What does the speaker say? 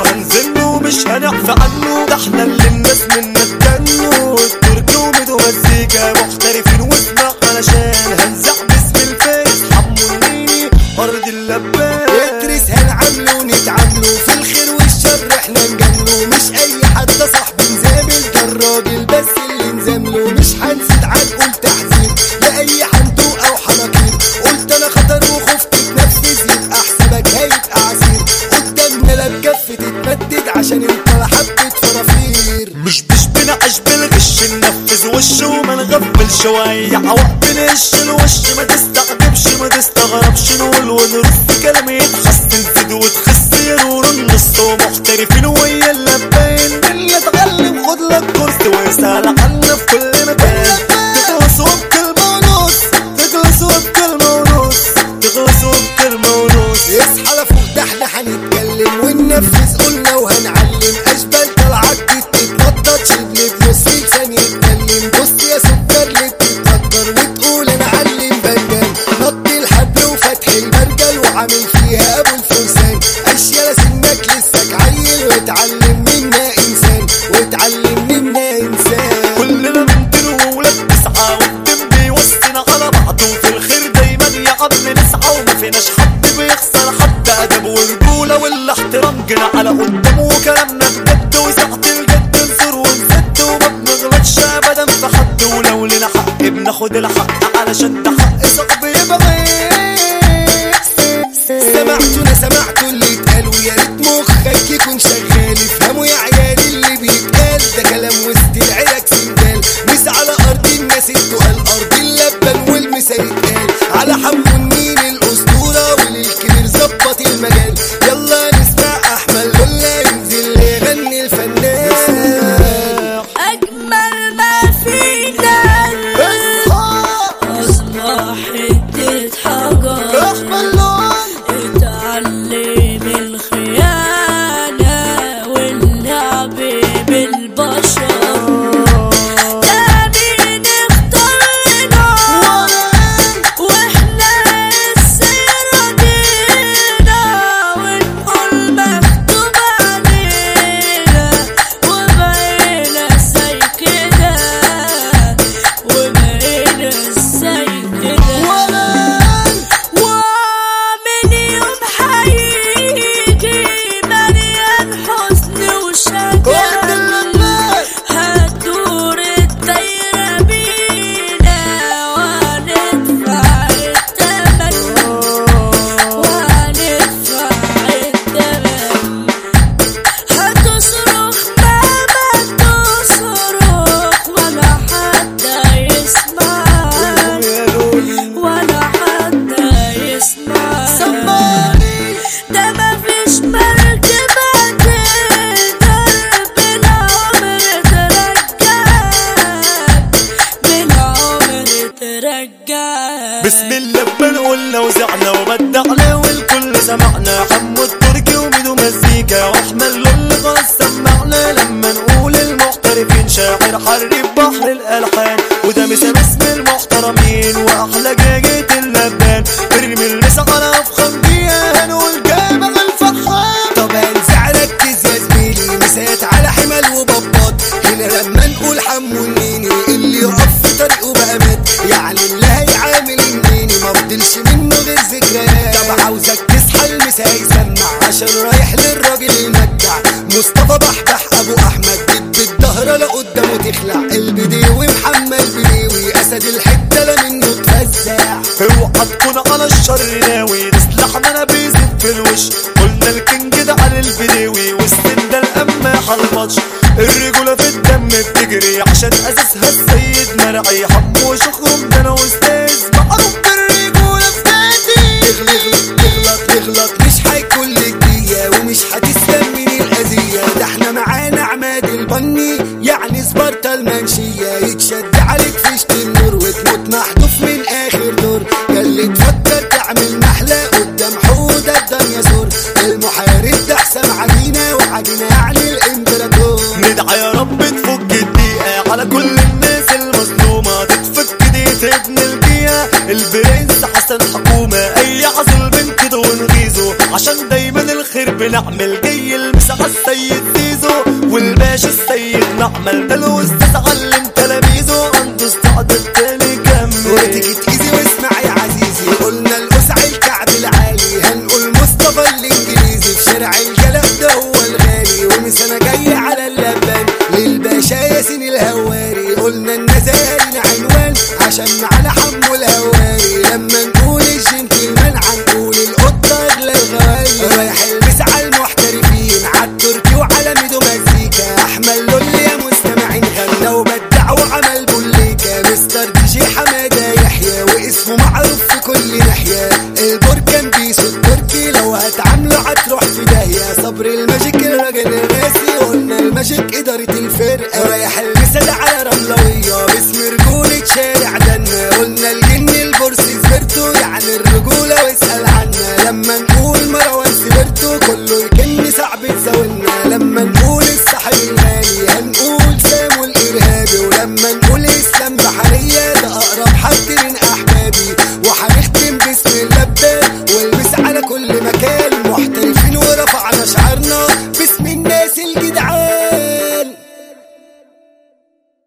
هنزله ومش هنعفى عنه، ده احنا اللي الناس منا اتجنوا. التركي وميدو مزيكا محترفين واسمع علشان هنزع باسم الفيس حمو النيني ارض اللبان. ادرس هنعمله ونتعامله في الخير والشر احنا نجامله، مش اي حد صاحبي نزامل، ده الراجل بس اللي نزامله. مش هنسد عنقول تحذير لاي حنتوق او حناكير، قلت انا خطر وخفت تنفذ يبقى حسابك هيبقى عسير. قدامنا لا بكفة تتمدد عشان انت حبة فرافير. مش بنعش بالغش ننفذ وش وما نغفل شوية عوق بنش الوش، ما تستعجبش ما تستغربش نقول ونرص كلام يتحسن زيد وتخس ينور النص. ومحترفين ويا اللبان اللي اتعلم خد لك كورس ويسأل عنا في كل مكان. تخلصوا بكلمة ونص تخلصوا بكلمة ونص تخلصوا بكلمة ونص. اصحى لفوق ده احنا هنتكلم وننفذ قلنا وهنعلم. اشبال طلعت تتنطط شبل بنص لسان يتكلم. بص يا سكر اللي بتتقدر وتقول انا علم بنجان. نط الحبل وفتح المرجل وعامل فيها ابو الفرسان. اشياء سنك لسك عيل واتعلم منا انسان واتعلم منا انسان. كلنا بنطير وولاد تسعة والدم بيوصينا على بعضه، وفي الخير دايما يا عم نسعى وما فيناش حد بيخسر حد. ادب ورجولة والاحترام جينا على قدام وكلامنا بجد وساعة الجد نزور ونسد وما بنغلطش ابدا في حد. ولو لنا حق بناخد الحق علشان ده حق صعب يبقى. سمعتوا اللي اتقال ويا ريت مخك يكون شغال. افهموا يا عيال اللي بيتقال ده كلام وسط العيلك سندال. مس على ارض الناس التقال ارض اللبن والمسا يتقال. على حمو النيني الاسطوره وللكبير ظبط المجال. يلا نسمع احمد لولا ينزل يغني الفنان. اجمل ما فينا اصبح حته حجر. احمد لولا اتعلم الخيانة واللعب بالبشر. ده مين اختارنا واحنا السيرة دينا، ونقول مكتوب علينا وبقينا زي كده وبقينا زي كده. ومن يوم هيجي مليان حزن وشجن، هتدور الدايرة بينا وهندفع التمن وهندفع التمن. هتصرخ مهما تصرخ ولا حد يسمعك ولا حد يسمعك. ده مفيش مركبة تقدر بالعمر ترجعك بالعمر ترجعك. بسم الله بنقولنا وزعنا وبدعنا والكل سمعنا. حمو التركي وميدو مزيكا واحمد لولا خلاص سمعنا. لما نقول المحترفين شاعر حريف بحر الالحان، وده مسا باسم المحترمين واحلى جاجة اللبان. ارمي المسا على افخم دقيقة هنقول جامع الفحام. طب هنزع ركز يا زميلي مسات على حمل وبباط. هنا لما نقول حمو النيني اللي يقف في طريقه بقى مات. يعني اللي هيعامل النيني ما فضلش منه غير ذكريات. طب عاوزك تصحى المسا يسمع عشان رايح للراجل المجدع. مصطفى بحبح ابو احمد دب الدهرة لقدامه تخلع. البديوي محمد بديوي اسد الحتة لا منه تفزع. اوعى تكون على الشر ناوي نسلحنا انا بيزيد في الوش. قلنا الكينج ده على البديوي والسن ده القماح على الماتش. الرجولة في الدم بتجري عشان اساسها السيد مرعي. حمو شخرم ده انا استاذ معروف بالرجولة في نادي. تغلط مش هيكون لك دقيقة ومش هتسلم من الأذية. ده احنا معانا عماد البني يعني سبارتا المنشية. يتشد عليك فيشت النور وتموت محذوف من آخر دور. اللي تفكر تعمل نحلة قدام حودة الدنيا سور. المحارب ده حسام عجينة وعجينة يعني الامبراطور. ندعي يا رب تفك الدقيقة على كل الناس المظلومة. تتفك دقيقة ابن الجية البرنس حسن حكومة. اي عزل بنت ونغيظه عشان دايما الخير بنعمل. جاي المسا السيد زيزو والباشا السيد نعمل ده الاستاذ علم تلاميذه عنده استعداد تاني كمل. وتيجي تيزي واسمع يا عزيزي قلنا القسع الكعب العالي هنقول مصطفى الانجليزي في شارع الجلق ده هو الغالي ومسنا جاي على اللبان للباشا ياسين الهواري قلنا النزاهين عنوان عشان معانا حمو الهواري لما نقول الجنتلمان هنقول القطة اغلى الغوالي رايح المس على المحترفين عالتركي وعلى ميدو مزيكا احمد لول يا مستمعين غنى وبدع وعمل بوليكا مستر دي جي حمادة يحيى واسمه معروف في كل ناحية البركان بيسو التركي لو هتعامله هتروح في داهية صبر الماجيك الراجل الراسي قلنا الماجيك إدارة الفرقة رايح المسد على رملوية باسم رجولة شارع دنا قلنا الجن البورسي سبرتو يعني الرجولة واسأل عنا لما نقول مروان سبرتو كله يكن صعب تزاولنا لما نقول الصاحب الغالي هنقول سامو الإرهابي ولما نقول إسلام بحرية ده أقرب حد